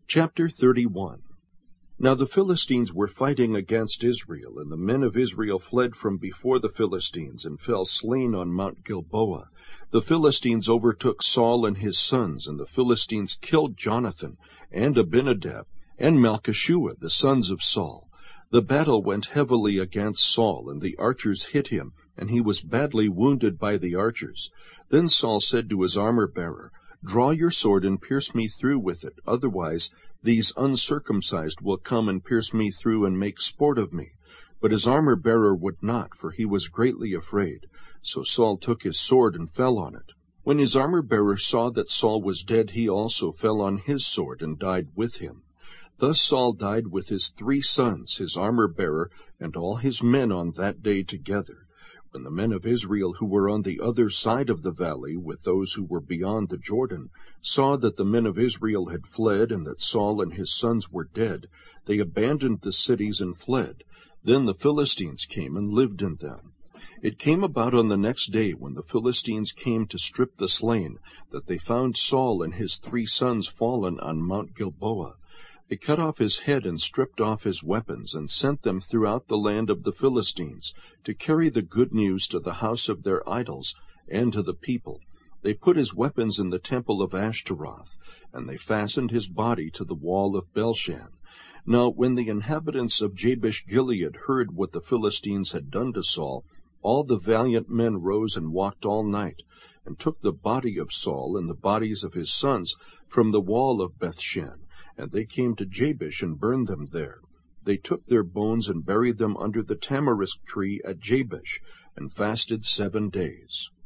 Chapter 31. Now the Philistines were fighting against Israel, and the men of Israel fled from before the Philistines, and fell slain on Mount Gilboa. The Philistines overtook Saul and his sons, and the Philistines killed Jonathan, and Abinadab, and Malchishua, the sons of Saul. The battle went heavily against Saul, and the archers hit him, and he was badly wounded by the archers. Then Saul said to his armor-bearer, "Draw your sword and pierce me through with it, otherwise these uncircumcised will come and pierce me through and make sport of me." But his armor-bearer would not, for he was greatly afraid. So Saul took his sword and fell on it. When his armor-bearer saw that Saul was dead, he also fell on his sword and died with him. Thus Saul died with his 3 sons, his armor-bearer, and all his men on that day together. When the men of Israel who were on the other side of the valley, with those who were beyond the Jordan, saw that the men of Israel had fled, and that Saul and his sons were dead, they abandoned the cities and fled. Then the Philistines came and lived in them. It came about on the next day, when the Philistines came to strip the slain, that they found Saul and his 3 sons fallen on Mount Gilboa. They cut off his head and stripped off his weapons, and sent them throughout the land of the Philistines, to carry the good news to the house of their idols, and to the people. They put his weapons in the temple of Ashtaroth, and they fastened his body to the wall of Belshan. Now when the inhabitants of Jabesh-Gilead heard what the Philistines had done to Saul, all the valiant men rose and walked all night, and took the body of Saul and the bodies of his sons from the wall of Bethshan. And they came to Jabesh and burned them there. They took their bones and buried them under the tamarisk tree at Jabesh, and fasted 7 days.